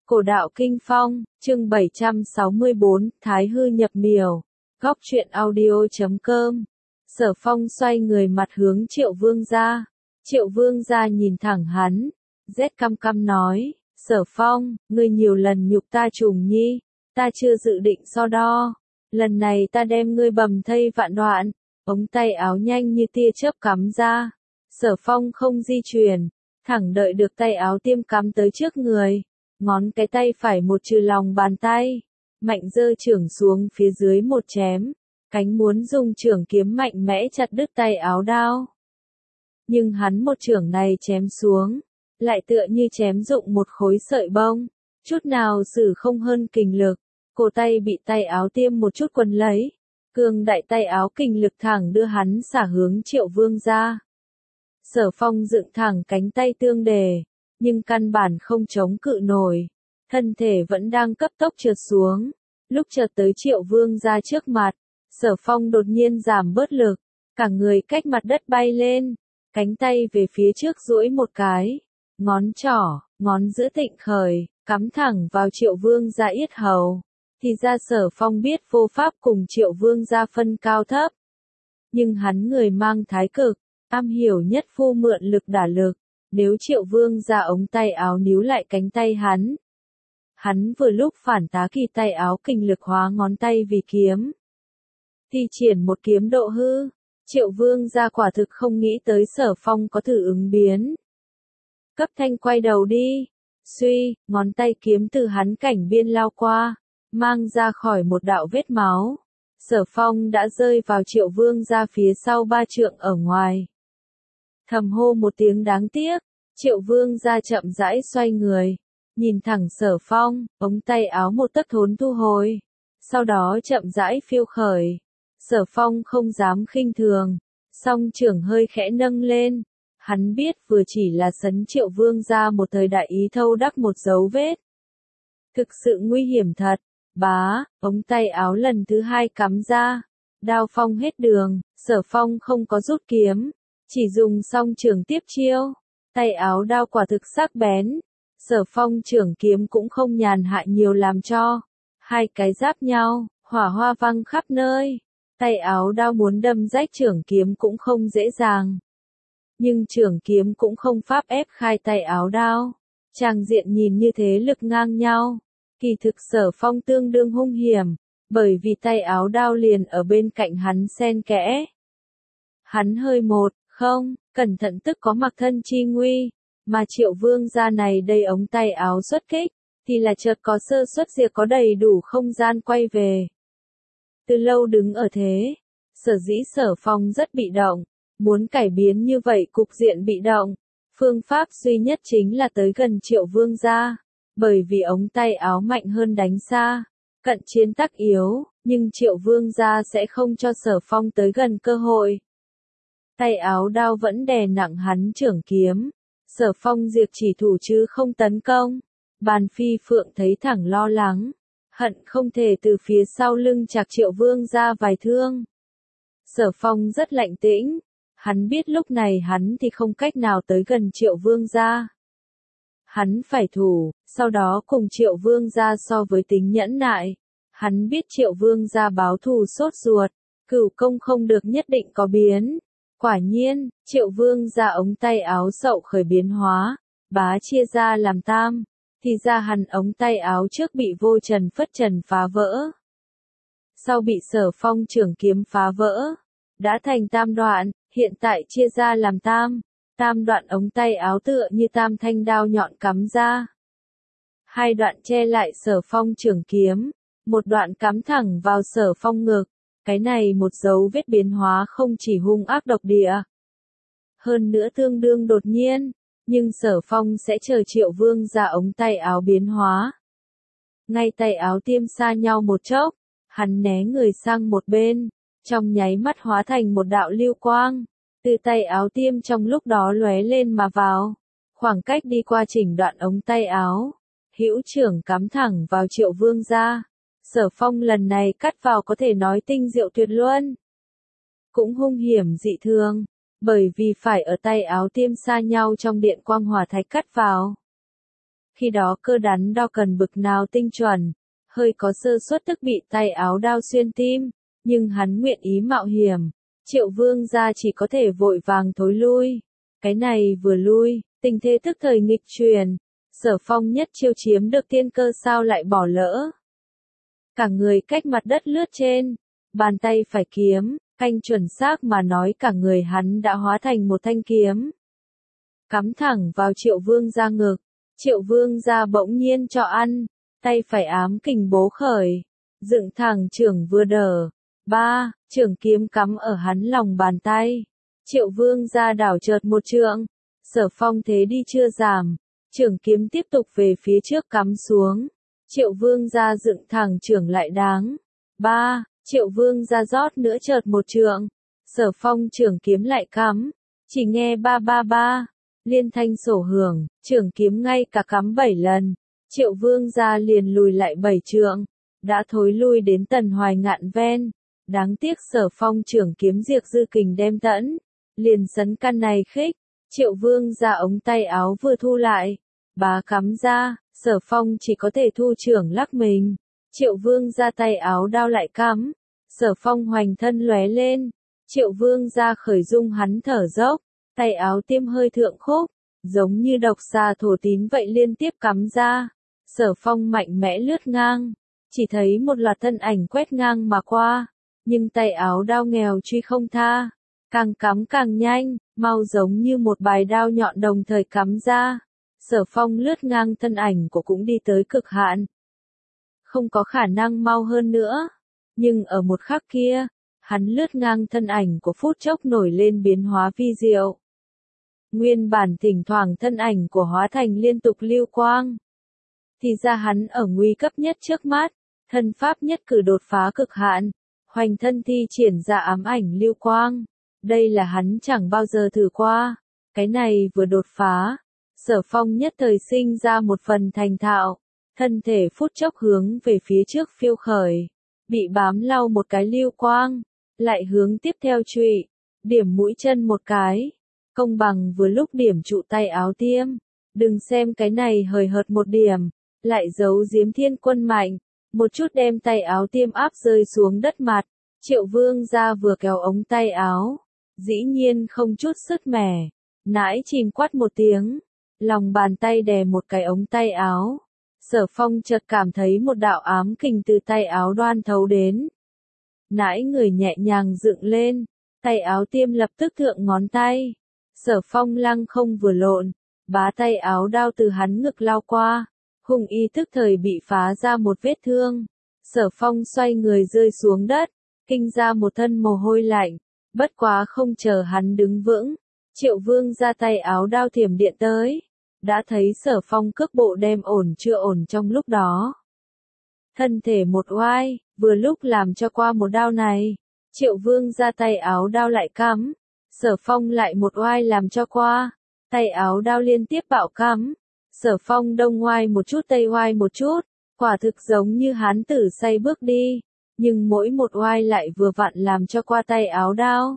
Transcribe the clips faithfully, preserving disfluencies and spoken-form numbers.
Cổ đạo Kinh Phong, chương bảy trăm sáu mươi bốn, Thái Hư nhập miểu. Góc truyện audio chấm com. Sở Phong xoay người mặt hướng Triệu Vương gia. Triệu Vương gia nhìn thẳng hắn, rét căm căm nói, Sở Phong, ngươi nhiều lần nhục ta trùng nhi, ta chưa dự định so đo. Lần này ta đem ngươi bầm thây vạn đoạn. Ống tay áo nhanh như tia chớp cắm ra. Sở Phong không di chuyển, thẳng đợi được tay áo tiêm cắm tới trước người. Ngón cái tay phải một trừ lòng bàn tay, mạnh giơ chưởng xuống phía dưới một chém, cánh muốn dùng chưởng kiếm mạnh mẽ chặt đứt tay áo đao. Nhưng hắn một chưởng này chém xuống, lại tựa như chém dụng một khối sợi bông, chút nào sử không hơn kình lực, cổ tay bị tay áo tiêm một chút quấn lấy, cường đại tay áo kình lực thẳng đưa hắn xả hướng Triệu Vương gia. Sở Phong dựng thẳng cánh tay tương đề, nhưng căn bản không chống cự nổi, thân thể vẫn đang cấp tốc trượt xuống. Lúc chợt tới Triệu Vương gia trước mặt, Sở Phong đột nhiên giảm bớt lực, cả người cách mặt đất bay lên, cánh tay về phía trước duỗi một cái, ngón trỏ, ngón giữa thịnh khởi, cắm thẳng vào Triệu Vương gia yết hầu. Thì ra Sở Phong biết vô pháp cùng Triệu Vương gia phân cao thấp, nhưng hắn người mang thái cực, am hiểu nhất phu mượn lực đả lực. Nếu Triệu Vương gia ống tay áo níu lại cánh tay hắn, hắn vừa lúc phản tá kỳ tay áo kình lực hóa ngón tay vì kiếm, thi triển một kiếm độ hư. Triệu Vương gia quả thực không nghĩ tới Sở Phong có thử ứng biến. Cấp thanh quay đầu đi. Suy, ngón tay kiếm từ hắn cảnh biên lao qua, mang ra khỏi một đạo vết máu. Sở Phong đã rơi vào Triệu Vương gia phía sau ba trượng ở ngoài. Thầm hô một tiếng đáng tiếc, Triệu Vương gia chậm rãi xoay người, nhìn thẳng Sở Phong, ống tay áo một tấc thốn thu hồi, sau đó chậm rãi phiêu khởi. Sở Phong không dám khinh thường, song chưởng hơi khẽ nâng lên, hắn biết vừa chỉ là sấn Triệu Vương gia một thời đại ý thâu đắc một dấu vết. Thực sự nguy hiểm thật, bá, ống tay áo lần thứ hai cắm ra, đao phong hết đường, Sở Phong không có rút kiếm, chỉ dùng song chưởng tiếp chiêu, tay áo đao quả thực sắc bén, Sở Phong chưởng kiếm cũng không nhàn hạ nhiều làm cho, hai cái giáp nhau, hỏa hoa văng khắp nơi, tay áo đao muốn đâm rách chưởng kiếm cũng không dễ dàng. Nhưng chưởng kiếm cũng không pháp ép khai tay áo đao, tràng diện nhìn như thế lực ngang nhau, kỳ thực Sở Phong tương đương hung hiểm, bởi vì tay áo đao liền ở bên cạnh hắn xen kẽ. Hắn hơi một, không, cẩn thận tức có mặc thân chi nguy, mà Triệu Vương gia này đây ống tay áo xuất kích, thì là chợt có sơ suất diệt có đầy đủ không gian quay về. Từ lâu đứng ở thế, sở dĩ Sở Phong rất bị động, muốn cải biến như vậy cục diện bị động, phương pháp duy nhất chính là tới gần Triệu Vương gia, bởi vì ống tay áo mạnh hơn đánh xa, cận chiến tắc yếu, nhưng Triệu Vương gia sẽ không cho Sở Phong tới gần cơ hội. Tay áo đao vẫn đè nặng hắn chưởng kiếm, Sở Phong diệt chỉ thủ chứ không tấn công. Bàn Phi Phượng thấy thẳng lo lắng, hận không thể từ phía sau lưng chạc Triệu Vương gia vài thương. Sở Phong rất lạnh tĩnh, hắn biết lúc này hắn thì không cách nào tới gần Triệu Vương gia. Hắn phải thủ, sau đó cùng Triệu Vương gia so với tính nhẫn nại. Hắn biết Triệu Vương gia báo thù sốt ruột, cửu công không được nhất định có biến. Quả nhiên, Triệu Vương gia ống tay áo sậu khởi biến hóa, bá chia ra làm tam, thì ra hắn ống tay áo trước bị vô trần phất trần phá vỡ. Sau bị Sở Phong chưởng kiếm phá vỡ, đã thành tam đoạn, hiện tại chia ra làm tam, tam đoạn ống tay áo tựa như tam thanh đao nhọn cắm ra. Hai đoạn che lại Sở Phong chưởng kiếm, một đoạn cắm thẳng vào Sở Phong ngực. Cái này một dấu vết biến hóa không chỉ hung ác độc địa, hơn nữa tương đương đột nhiên, nhưng Sở Phong sẽ chờ Triệu Vương gia ống tay áo biến hóa. Ngay tay áo tiêm xa nhau một chốc, hắn né người sang một bên, trong nháy mắt hóa thành một đạo lưu quang, từ tay áo tiêm trong lúc đó lóe lên mà vào, khoảng cách đi qua chỉnh đoạn ống tay áo, hữu trưởng cắm thẳng vào Triệu Vương gia. Sở Phong lần này cắt vào có thể nói tinh diệu tuyệt luân, cũng hung hiểm dị thường, bởi vì phải ở tay áo tiêm xa nhau trong điện quang hỏa thạch cắt vào. Khi đó cơ đắn đo cần bực nào tinh chuẩn, hơi có sơ suất tức bị tay áo đao xuyên tim, nhưng hắn nguyện ý mạo hiểm. Triệu Vương gia chỉ có thể vội vàng thối lui. Cái này vừa lui, tình thế tức thời nghịch chuyển. Sở Phong nhất chiêu chiếm được tiên cơ sao lại bỏ lỡ. Cả người cách mặt đất lướt trên, bàn tay phải kiếm, canh chuẩn xác mà nói cả người hắn đã hóa thành một thanh kiếm. Cắm thẳng vào Triệu Vương gia ngực, Triệu Vương gia bỗng nhiên cho ăn, tay phải ám kình bố khởi, dựng thẳng chưởng vừa đỡ. Ba, chưởng kiếm cắm ở hắn lòng bàn tay. Triệu Vương gia đảo chợt một trượng, Sở Phong thế đi chưa giảm, chưởng kiếm tiếp tục về phía trước cắm xuống. Triệu Vương gia dựng thẳng chưởng lại đáng. Ba, Triệu Vương gia rót nữa chợt một trượng, Sở Phong chưởng kiếm lại cắm, chỉ nghe ba ba ba, liên thanh sổ hưởng, chưởng kiếm ngay cả cắm bảy lần. Triệu Vương gia liền lùi lại bảy trượng, đã thối lui đến Tần Hoài Ngạn ven. Đáng tiếc Sở Phong chưởng kiếm diệt dư kình đem tẫn, liền sấn căn này khích. Triệu Vương gia ống tay áo vừa thu lại, bá cắm ra, Sở Phong chỉ có thể thu chưởng lắc mình. Triệu Vương gia tay áo đao lại cắm, Sở Phong hoành thân lóe lên. Triệu Vương gia khởi dung hắn thở dốc, tay áo tiêm hơi thượng khúc, giống như độc xà thổ tín vậy liên tiếp cắm ra. Sở Phong mạnh mẽ lướt ngang, chỉ thấy một loạt thân ảnh quét ngang mà qua, nhưng tay áo đao nghèo truy không tha, càng cắm càng nhanh, mau giống như một bài đao nhọn đồng thời cắm ra. Sở Phong lướt ngang thân ảnh của cũng đi tới cực hạn, không có khả năng mau hơn nữa, nhưng ở một khắc kia, hắn lướt ngang thân ảnh của phút chốc nổi lên biến hóa vi diệu. Nguyên bản thỉnh thoảng thân ảnh của hóa thành liên tục lưu quang. Thì ra hắn ở nguy cấp nhất trước mắt, thân pháp nhất cử đột phá cực hạn, hoành thân thi triển ra ám ảnh lưu quang. Đây là hắn chẳng bao giờ thử qua, cái này vừa đột phá, Sở Phong nhất thời sinh ra một phần thành thạo, thân thể phút chốc hướng về phía trước phiêu khởi, bị bám lau một cái lưu quang, lại hướng tiếp theo trụy, điểm mũi chân một cái, công bằng vừa lúc điểm trụ tay áo tiêm. Đừng xem cái này hời hợt một điểm, lại giấu giếm thiên quân mạnh, một chút đem tay áo tiêm áp rơi xuống đất mặt. Triệu Vương gia vừa kéo ống tay áo, dĩ nhiên không chút sứt mẻ, nãi chìm quát một tiếng, lòng bàn tay đè một cái ống tay áo. Sở Phong chợt cảm thấy một đạo ám kình từ tay áo đoan thấu đến. Nãi người nhẹ nhàng dựng lên, tay áo tiêm lập tức thượng ngón tay. Sở Phong lăng không vừa lộn, bá tay áo đao từ hắn ngực lao qua, hùng y tức thời bị phá ra một vết thương. Sở Phong xoay người rơi xuống đất, kinh ra một thân mồ hôi lạnh, bất quá không chờ hắn đứng vững, Triệu Vương ra tay áo đao thiểm điện tới, đã thấy Sở Phong cước bộ đem ổn chưa ổn trong lúc đó. Thân thể một oai, vừa lúc làm cho qua một đao này, Triệu Vương ra tay áo đao lại cắm, Sở Phong lại một oai làm cho qua, tay áo đao liên tiếp bạo cắm, Sở Phong đông oai một chút tây oai một chút, quả thực giống như hán tử say bước đi, nhưng mỗi một oai lại vừa vặn làm cho qua tay áo đao.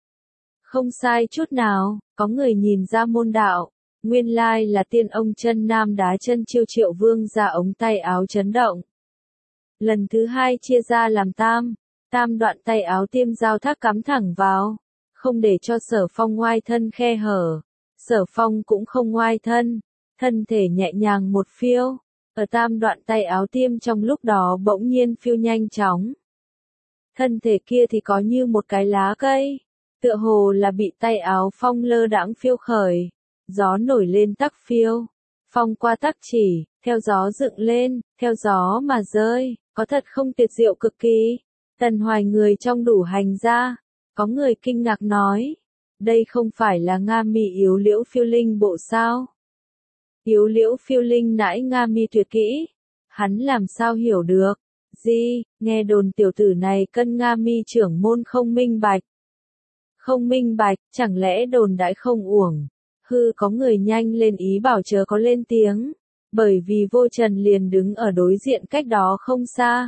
Không sai chút nào, có người nhìn ra môn đạo, nguyên lai là tiên ông chân nam đá chân chiêu Triệu Vương ra ống tay áo chấn động. Lần thứ hai chia ra làm tam, tam đoạn tay áo tiêm giao thác cắm thẳng vào, không để cho Sở Phong ngoai thân khe hở. Sở Phong cũng không ngoai thân, thân thể nhẹ nhàng một phiêu, ở tam đoạn tay áo tiêm trong lúc đó bỗng nhiên phiêu nhanh chóng. Thân thể kia thì có như một cái lá cây, tựa hồ là bị tay áo phong lơ đãng phiêu khởi, gió nổi lên tắc phiêu, phong qua tắc chỉ, theo gió dựng lên, theo gió mà rơi, có thật không tuyệt diệu cực kỳ. Tần Hoài người trong đủ hành ra, có người kinh ngạc nói, đây không phải là Nga Mi yếu liễu phiêu linh bộ sao? Yếu liễu phiêu linh nãi Nga Mi tuyệt kỹ, hắn làm sao hiểu được? Gì, nghe đồn tiểu tử này cân Nga Mi trưởng môn không minh bạch. Không minh bạch, chẳng lẽ đồn đãi không uổng? Hư, có người nhanh lên ý bảo chớ có lên tiếng, bởi vì Vô Trần liền đứng ở đối diện cách đó không xa.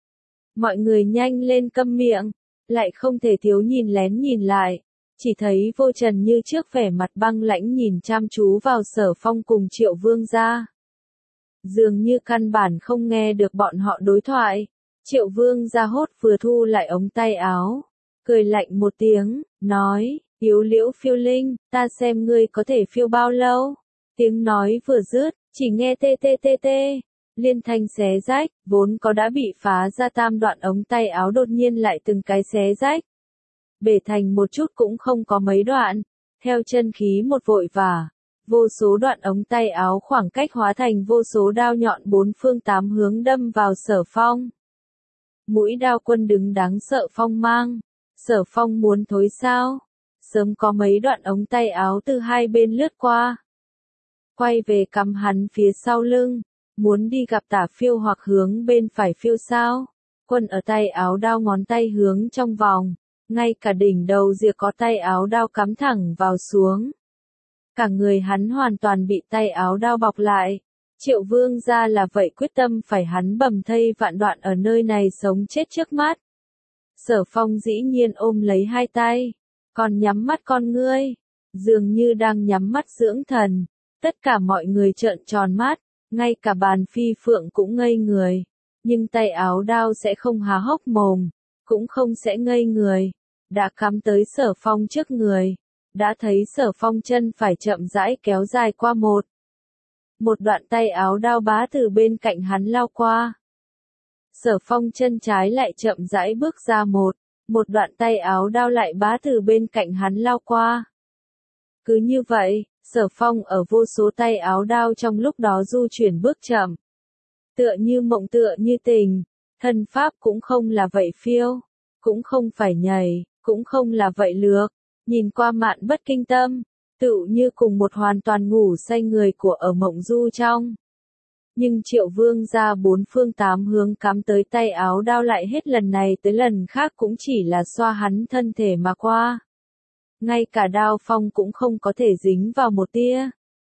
Mọi người nhanh lên câm miệng, lại không thể thiếu nhìn lén nhìn lại, chỉ thấy Vô Trần như trước vẻ mặt băng lãnh nhìn chăm chú vào Sở Phong cùng Triệu Vương gia. dường như căn bản không nghe được bọn họ đối thoại. Triệu Vương gia hốt vừa thu lại ống tay áo, cười lạnh một tiếng, nói, Yếu Liễu phiêu linh, ta xem ngươi có thể phiêu bao lâu. Tiếng nói vừa dứt, chỉ nghe tê tê tê tê, liên thanh xé rách, vốn có đã bị phá ra tam đoạn ống tay áo đột nhiên lại từng cái xé rách. Bể thành một chút cũng không có mấy đoạn, theo chân khí một vội vả, vô số đoạn ống tay áo khoảng cách hóa thành vô số đao nhọn bốn phương tám hướng đâm vào Sở Phong. Mũi đao quân đứng đáng sợ phong mang, Sở Phong muốn thối sao? Sớm có mấy đoạn ống tay áo từ hai bên lướt qua. Quay về cắm hắn phía sau lưng, muốn đi gặp Tả Phiêu hoặc hướng bên phải phiêu sao? Quân ở tay áo đao ngón tay hướng trong vòng, ngay cả đỉnh đầu rìa có tay áo đao cắm thẳng vào xuống. Cả người hắn hoàn toàn bị tay áo đao bọc lại. Triệu Vương gia là vậy quyết tâm phải hắn bầm thây vạn đoạn ở nơi này sống chết trước mắt. Sở Phong dĩ nhiên ôm lấy hai tay, còn nhắm mắt con ngươi, dường như đang nhắm mắt dưỡng thần. Tất cả mọi người trợn tròn mắt, ngay cả bàn phi phượng cũng ngây người, nhưng tay áo đao sẽ không há hốc mồm, cũng không sẽ ngây người, đã cắm tới Sở Phong trước người, đã thấy Sở Phong chân phải chậm rãi kéo dài qua một. Một đoạn tay áo đao bá từ bên cạnh hắn lao qua. Sở Phong chân trái lại chậm rãi bước ra một, một đoạn tay áo đao lại bá từ bên cạnh hắn lao qua. Cứ như vậy, Sở Phong ở vô số tay áo đao trong lúc đó du chuyển bước chậm. Tựa như mộng tựa như tình, thân pháp cũng không là vậy phiêu, cũng không phải nhảy, cũng không là vậy lược, nhìn qua mạn bất kinh tâm, tựu như cùng một hoàn toàn ngủ say người của ở mộng du trong. Nhưng Triệu Vương gia bốn phương tám hướng cắm tới tay áo đao lại hết lần này tới lần khác cũng chỉ là xoa hắn thân thể mà qua. Ngay cả đao phong cũng không có thể dính vào một tia.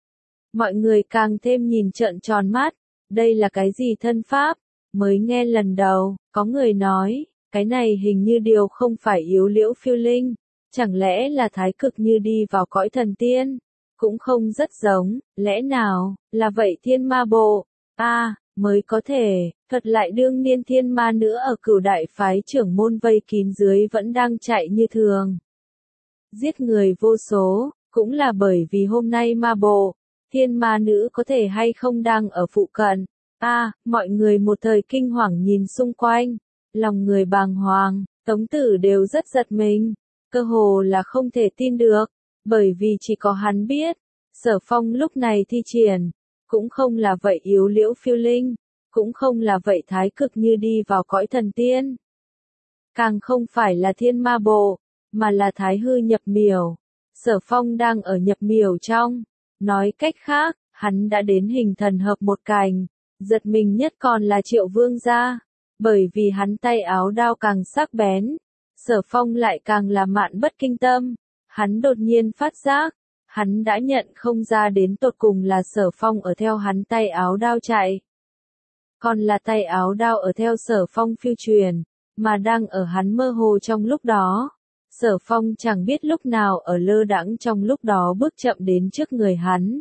Mọi người càng thêm nhìn trợn tròn mắt, đây là cái gì thân pháp, mới nghe lần đầu, có người nói, cái này hình như điều không phải Yếu Liễu phiêu linh, chẳng lẽ là thái cực như đi vào cõi thần tiên, cũng không rất giống, lẽ nào, là vậy thiên ma bộ, a à, mới có thể, thật lại đương niên thiên ma nữa ở Cửu đại phái trưởng môn vây kín dưới vẫn đang chạy như thường. Giết người vô số, cũng là bởi vì hôm nay ma bộ, thiên ma nữ có thể hay không đang ở phụ cận. A, à, mọi người một thời kinh hoàng nhìn xung quanh, lòng người bàng hoàng, Tống Tử đều rất giật mình, cơ hồ là không thể tin được, bởi vì chỉ có hắn biết, Sở Phong lúc này thi triển, cũng không là vậy Yếu Liễu phiêu linh, cũng không là vậy thái cực như đi vào cõi thần tiên. Càng không phải là thiên ma bộ, mà là thái hư nhập miểu. Sở Phong đang ở nhập miểu trong, nói cách khác, hắn đã đến hình thần hợp một cành, giật mình nhất còn là Triệu Vương gia, bởi vì hắn tay áo đao càng sắc bén, Sở Phong lại càng là mạn bất kinh tâm, hắn đột nhiên phát giác, hắn đã nhận không ra đến tột cùng là Sở Phong ở theo hắn tay áo đao chạy, còn là tay áo đao ở theo Sở Phong phiêu truyền, mà đang ở hắn mơ hồ trong lúc đó. Sở Phong chẳng biết lúc nào ở lơ đãng trong lúc đó bước chậm đến trước người hắn.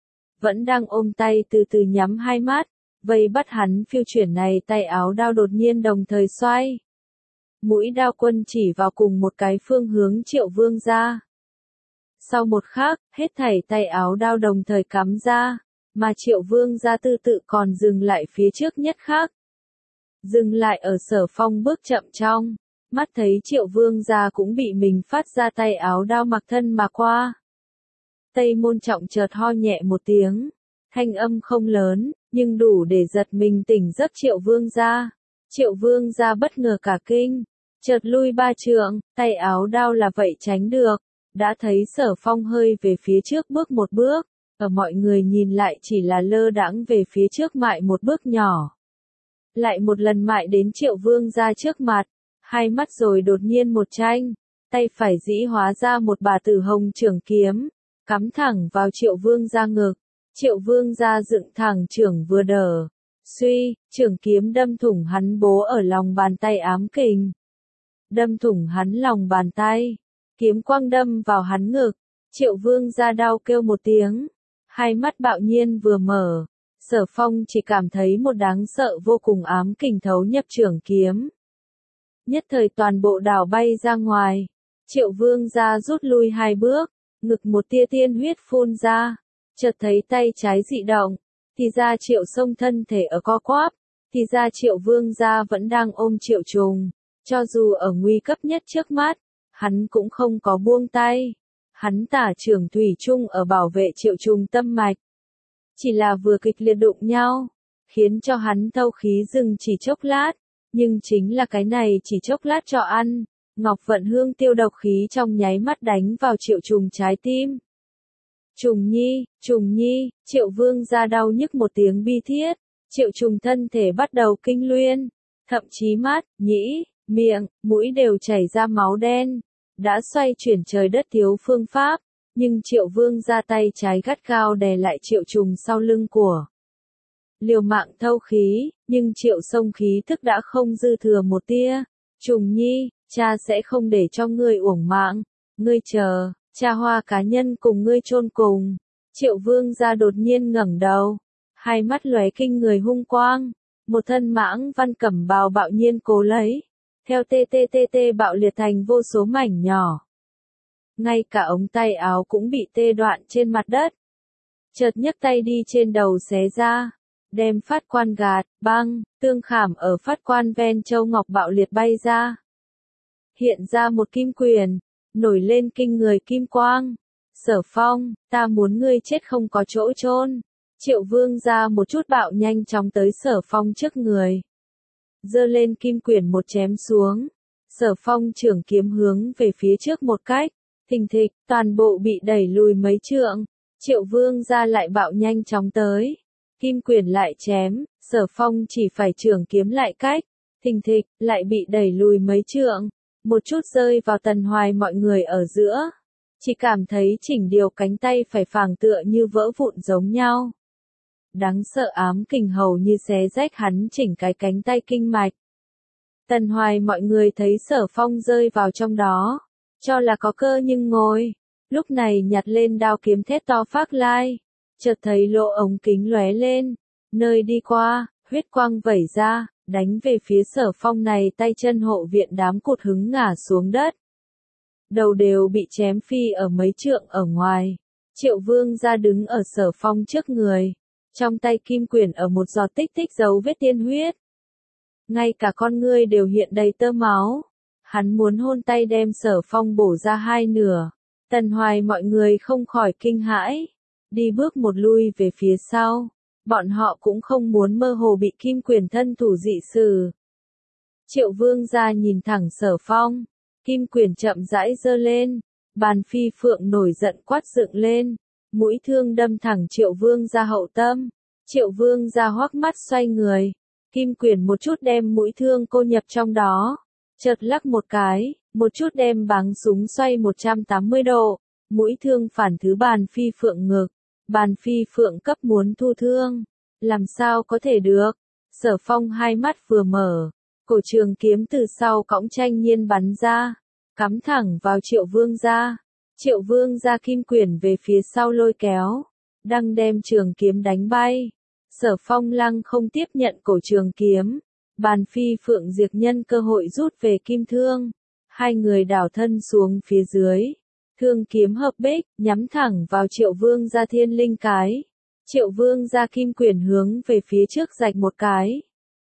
Vẫn đang ôm tay từ từ nhắm hai mắt, vây bắt hắn phiêu chuyển này tay áo đao đột nhiên đồng thời xoay. Mũi đao quân chỉ vào cùng một cái phương hướng Triệu Vương gia. Sau một khắc, hết thảy tay áo đao đồng thời cắm ra, mà Triệu Vương gia tư tự còn dừng lại phía trước nhất khắc. Dừng lại ở Sở Phong bước chậm trong. Mắt thấy Triệu Vương gia cũng bị mình phát ra tay áo đao mặc thân mà qua. Tây Môn Trọng chợt ho nhẹ một tiếng, thanh âm không lớn, nhưng đủ để giật mình tỉnh giấc Triệu Vương gia. Triệu Vương gia bất ngờ cả kinh, chợt lui ba trượng, tay áo đao là vậy tránh được, đã thấy Sở Phong hơi về phía trước bước một bước, ở mọi người nhìn lại chỉ là lơ đãng về phía trước mại một bước nhỏ. Lại một lần mại đến Triệu Vương gia trước mặt. Hai mắt rồi đột nhiên một tranh, tay phải dĩ hóa ra một bà tử hồng trưởng kiếm, cắm thẳng vào Triệu Vương gia ngực. Triệu Vương gia dựng thẳng trưởng vừa đỡ, suy, trưởng kiếm đâm thủng hắn bố ở lòng bàn tay ám kình. Đâm thủng hắn lòng bàn tay, kiếm quang đâm vào hắn ngực, Triệu Vương gia đau kêu một tiếng, hai mắt bạo nhiên vừa mở, Sở Phong chỉ cảm thấy một đáng sợ vô cùng ám kình thấu nhập trường kiếm. Nhất thời toàn bộ đảo bay ra ngoài. Triệu Vương gia rút lui hai bước, ngực một tia tiên huyết phun ra, chợt thấy tay trái dị động, thì ra Triệu Sông thân thể ở co quắp, thì ra Triệu Vương gia vẫn đang ôm Triệu Trùng, cho dù ở nguy cấp nhất trước mắt, hắn cũng không có buông tay. Hắn tả trưởng thủy chung ở bảo vệ Triệu Trùng tâm mạch. Chỉ là vừa kịch liệt đụng nhau, khiến cho hắn thâu khí dừng chỉ chốc lát, nhưng chính là cái này chỉ chốc lát cho ăn, Ngọc Vận Hương tiêu độc khí trong nháy mắt đánh vào Triệu Trùng trái tim. Trùng Nhi, Trùng Nhi, Triệu Vương gia đau nhức một tiếng bi thiết, Triệu Trùng thân thể bắt đầu kinh luyên, thậm chí mắt, nhĩ, miệng, mũi đều chảy ra máu đen, đã xoay chuyển trời đất thiếu phương pháp, nhưng Triệu Vương ra tay trái gắt gao đè lại Triệu Trùng sau lưng của. Liều mạng thâu khí, nhưng Triệu Sông khí thức đã không dư thừa một tia. Trùng Nhi, cha sẽ không để cho ngươi uổng mạng, ngươi chờ, cha Hoa cá nhân cùng ngươi chôn cùng. Triệu Vương ra đột nhiên ngẩng đầu, hai mắt lóe kinh người hung quang, một thân mãng văn cẩm bào bạo nhiên cố lấy, theo tê tê tê tê bạo liệt thành vô số mảnh nhỏ. Ngay cả ống tay áo cũng bị tê đoạn trên mặt đất. Chợt nhấc tay đi trên đầu xé ra, đem phát quan gạt, băng, tương khảm ở phát quan ven châu ngọc bạo liệt bay ra. Hiện ra một kim quyền, nổi lên kinh người kim quang. Sở Phong, ta muốn ngươi chết không có chỗ chôn. Triệu Vương ra một chút bạo nhanh chóng tới Sở Phong trước người. Giơ lên kim quyền một chém xuống. Sở Phong trưởng kiếm hướng về phía trước một cách. Thình thịch, toàn bộ bị đẩy lùi mấy trượng. Triệu Vương ra lại bạo nhanh chóng tới. Kim quyền lại chém, Sở Phong chỉ phải trưởng kiếm lại cách. Thình thịch, lại bị đẩy lùi mấy trượng. Một chút rơi vào Tần Hoài mọi người ở giữa. Chỉ cảm thấy chỉnh điều cánh tay phải phảng tựa như vỡ vụn giống nhau. Đáng sợ ám kình hầu như xé rách hắn chỉnh cái cánh tay kinh mạch. Tần Hoài mọi người thấy Sở Phong rơi vào trong đó. Cho là có cơ nhưng ngồi, lúc này nhặt lên đao kiếm thét to phác lai, chợt thấy lỗ ống kính lóe lên, nơi đi qua, huyết quang vẩy ra, đánh về phía Sở Phong này tay chân hộ viện đám cụt hứng ngả xuống đất. Đầu đều bị chém phi ở mấy trượng ở ngoài, Triệu Vương ra đứng ở Sở Phong trước người, trong tay kim quyển ở một giọt tích tích dấu vết tiên huyết. Ngay cả con ngươi đều hiện đầy tơ máu. Hắn muốn hôn tay đem Sở Phong bổ ra hai nửa. Tần Hoài mọi người không khỏi kinh hãi. Đi bước một lui về phía sau. Bọn họ cũng không muốn mơ hồ bị kim quyền thân thủ dị xử. Triệu Vương ra nhìn thẳng Sở Phong. Kim quyền chậm rãi giơ lên. Bàn phi phượng nổi giận quát dựng lên. Mũi thương đâm thẳng Triệu Vương ra hậu tâm. Triệu Vương ra hoắc mắt xoay người. Kim quyền một chút đem mũi thương cô nhập trong đó. Chợt lắc một cái, một chút đem báng súng xoay một trăm tám mươi độ, mũi thương phản thứ bàn phi phượng ngực, bàn phi phượng cấp muốn thu thương, làm sao có thể được. Sở Phong hai mắt vừa mở, cổ trường kiếm từ sau cõng tranh nhiên bắn ra, cắm thẳng vào Triệu Vương gia. Triệu Vương gia kim quyển về phía sau lôi kéo, đang đem trường kiếm đánh bay. Sở Phong lăng không tiếp nhận cổ trường kiếm. Bàn phi phượng diệt nhân cơ hội rút về kim thương. Hai người đảo thân xuống phía dưới. Thương kiếm hợp bích, nhắm thẳng vào Triệu Vương ra thiên linh cái. Triệu Vương ra kim quyển hướng về phía trước rạch một cái.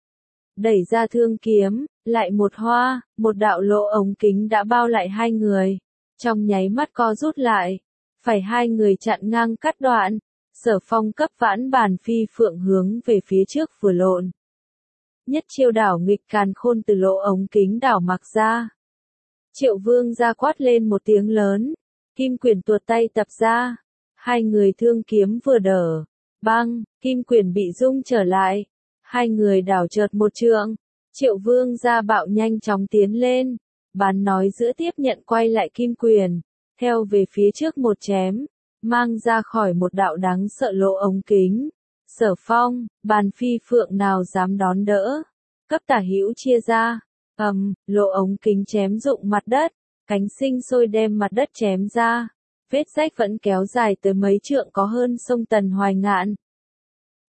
Đẩy ra thương kiếm, lại một hoa, một đạo lỗ ống kính đã bao lại hai người. Trong nháy mắt co rút lại. Phải hai người chặn ngang cắt đoạn. Sở Phong cấp vãn bàn phi phượng hướng về phía trước vừa lộn. Nhất chiêu đảo nghịch càn khôn từ lỗ ống kính đảo mặc ra. Triệu Vương ra quát lên một tiếng lớn. Kim quyền tuột tay tập ra. Hai người thương kiếm vừa đỡ. Băng, kim quyền bị rung trở lại. Hai người đảo chợt một trượng. Triệu Vương ra bạo nhanh chóng tiến lên. Bán nói giữa tiếp nhận quay lại kim quyền. Theo về phía trước một chém. Mang ra khỏi một đạo đáng sợ lỗ ống kính. Sở Phong, bàn phi phượng nào dám đón đỡ. Cấp tả hữu chia ra. ầm, um, lỗ ống kính chém rụng mặt đất. Cánh sinh sôi đem mặt đất chém ra. Vết rách vẫn kéo dài tới mấy trượng có hơn sông Tần Hoài ngạn.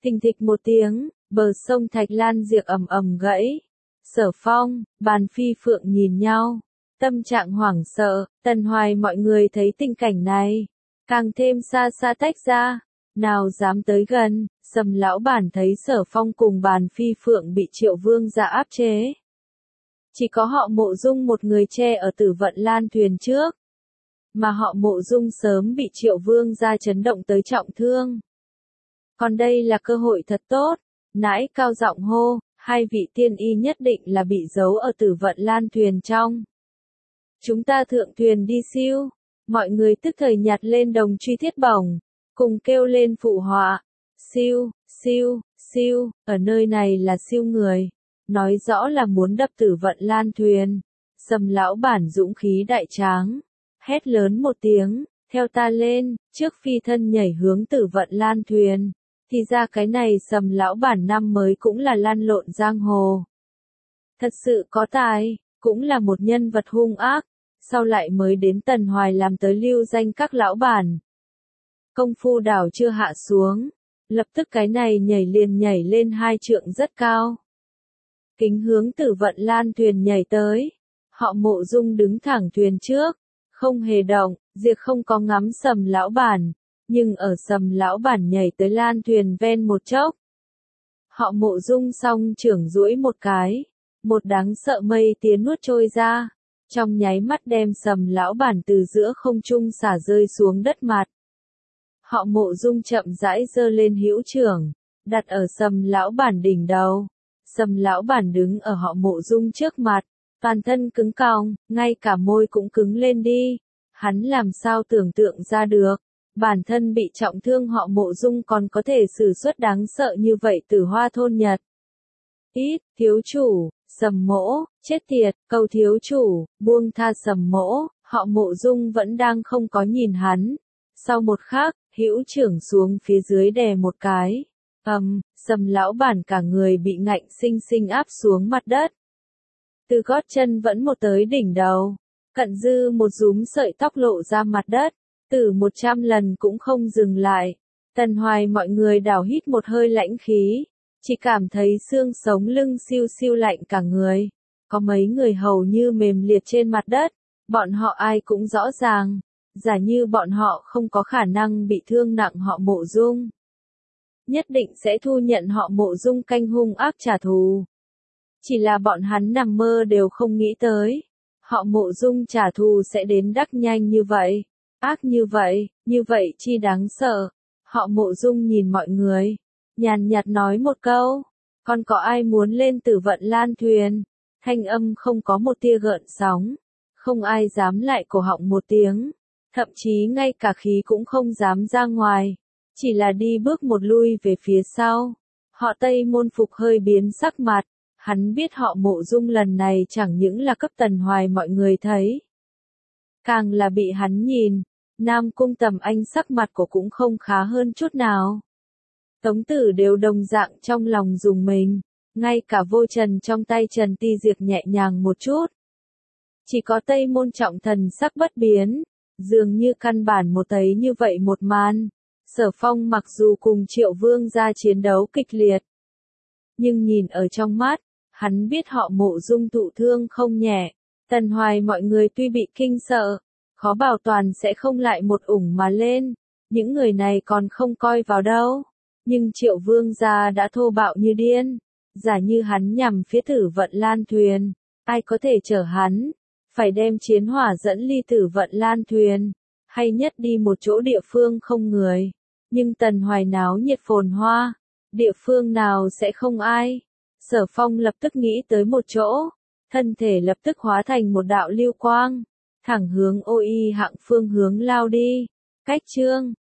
Thình thịch một tiếng, bờ sông Thạch Lan Diệc ầm ầm gãy. Sở Phong, Bàn Phi Phượng nhìn nhau, tâm trạng hoảng sợ. Tần Hoài mọi người thấy tình cảnh này, càng thêm xa xa tách ra, nào dám tới gần. Sầm lão bản thấy Sở Phong cùng Bàn Phi Phượng bị Triệu Vương gia áp chế, chỉ có họ Mộ Dung một người che ở Tử Vận Lan thuyền trước, mà họ Mộ Dung sớm bị Triệu Vương gia chấn động tới trọng thương. Còn đây là cơ hội thật tốt. Nãi cao giọng hô, hai vị tiên y nhất định là bị giấu ở Tử Vận Lan thuyền trong. Chúng ta thượng thuyền đi siêu. Mọi người tức thời nhặt lên đồng truy thiết bổng, cùng kêu lên phụ họa. Siêu, siêu, siêu, ở nơi này là siêu người. Nói rõ là muốn đập Tử Vận Lan thuyền. Sầm lão bản dũng khí đại tráng, hét lớn một tiếng, theo ta lên, trước phi thân nhảy hướng Tử Vận Lan thuyền. Thì ra cái này Sầm lão bản năm mới cũng là lăn lộn giang hồ. Thật sự có tài, cũng là một nhân vật hung ác, sau lại mới đến Tần Hoài làm tới lưu danh các lão bản. Công phu đảo chưa hạ xuống, lập tức cái này nhảy liền nhảy lên hai trượng rất cao. Kính hướng Tử Vận Lan thuyền nhảy tới, họ Mộ Dung đứng thẳng thuyền trước, không hề động. Diệc không có ngắm Sầm lão bản, nhưng ở Sầm lão bản nhảy tới lan thuyền ven một chốc, họ Mộ Dung song trưởng duỗi một cái, một đáng sợ mây tía nuốt trôi ra, trong nháy mắt đem Sầm lão bản từ giữa không trung xả rơi xuống đất mặt. Họ Mộ Dung chậm rãi giơ lên hữu trưởng, đặt ở Sầm lão bản đỉnh đầu. Sầm lão bản đứng ở họ Mộ Dung trước mặt, toàn thân cứng cong, ngay cả môi cũng cứng lên đi. Hắn làm sao tưởng tượng ra được, bản thân bị trọng thương họ Mộ Dung còn có thể sử xuất đáng sợ như vậy Tử Hoa thôn Nhật. Ít, thiếu chủ, Sầm mỗ, chết tiệt, cầu thiếu chủ, buông tha Sầm mỗ. Họ Mộ Dung vẫn đang không có nhìn hắn. Sau một khắc, hữu trưởng xuống phía dưới đè một cái. Ầm, um, Sầm lão bản cả người bị ngạnh sinh sinh áp xuống mặt đất. Từ gót chân vẫn một tới đỉnh đầu, cận dư một rúm sợi tóc lộ ra mặt đất, từ một trăm lần cũng không dừng lại. Tần Hoài mọi người đảo hít một hơi lãnh khí, chỉ cảm thấy xương sống lưng siêu siêu lạnh cả người. Có mấy người hầu như mềm liệt trên mặt đất, bọn họ ai cũng rõ ràng, giả như bọn họ không có khả năng bị thương nặng họ Mộ Dung, nhất định sẽ thu nhận họ Mộ Dung canh hung ác trả thù. Chỉ là bọn hắn nằm mơ đều không nghĩ tới, họ Mộ Dung trả thù sẽ đến đắc nhanh như vậy, ác như vậy, như vậy chi đáng sợ. Họ Mộ Dung nhìn mọi người, nhàn nhạt nói một câu, còn có ai muốn lên Tử Vận Lan thuyền? Thanh âm không có một tia gợn sóng, không ai dám lại cổ họng một tiếng, thậm chí ngay cả khí cũng không dám ra ngoài, chỉ là đi bước một lui về phía sau. Họ Tây Môn Phục hơi biến sắc mặt, hắn biết họ Mộ Dung lần này chẳng những là cấp Tần Hoài mọi người thấy, càng là bị hắn nhìn. Nam Cung Tầm Anh sắc mặt của cũng không khá hơn chút nào. Tống Tử đều đồng dạng trong lòng dùng mình, ngay cả Vô Trần trong tay Trần Ti Diệc nhẹ nhàng một chút. Chỉ có Tây Môn Trọng Thần sắc bất biến, dường như căn bản một thấy như vậy một màn. Sở Phong mặc dù cùng Triệu Vương gia chiến đấu kịch liệt, nhưng nhìn ở trong mắt, hắn biết họ Mộ Dung thụ thương không nhẹ. Tần Hoài mọi người tuy bị kinh sợ, khó bảo toàn sẽ không lại một ủng mà lên, những người này còn không coi vào đâu. Nhưng Triệu Vương gia đã thô bạo như điên, giả như hắn nhằm phía Tử Vận Lan thuyền, ai có thể chở hắn, phải đem chiến hỏa dẫn ly Tử Vận Lan thuyền, hay nhất đi một chỗ địa phương không người. Nhưng Tần Hoài náo nhiệt phồn hoa, địa phương nào sẽ không ai. Sở Phong lập tức nghĩ tới một chỗ, thân thể lập tức hóa thành một đạo lưu quang, thẳng hướng Ô Y Hạng phương hướng lao đi. Cách chương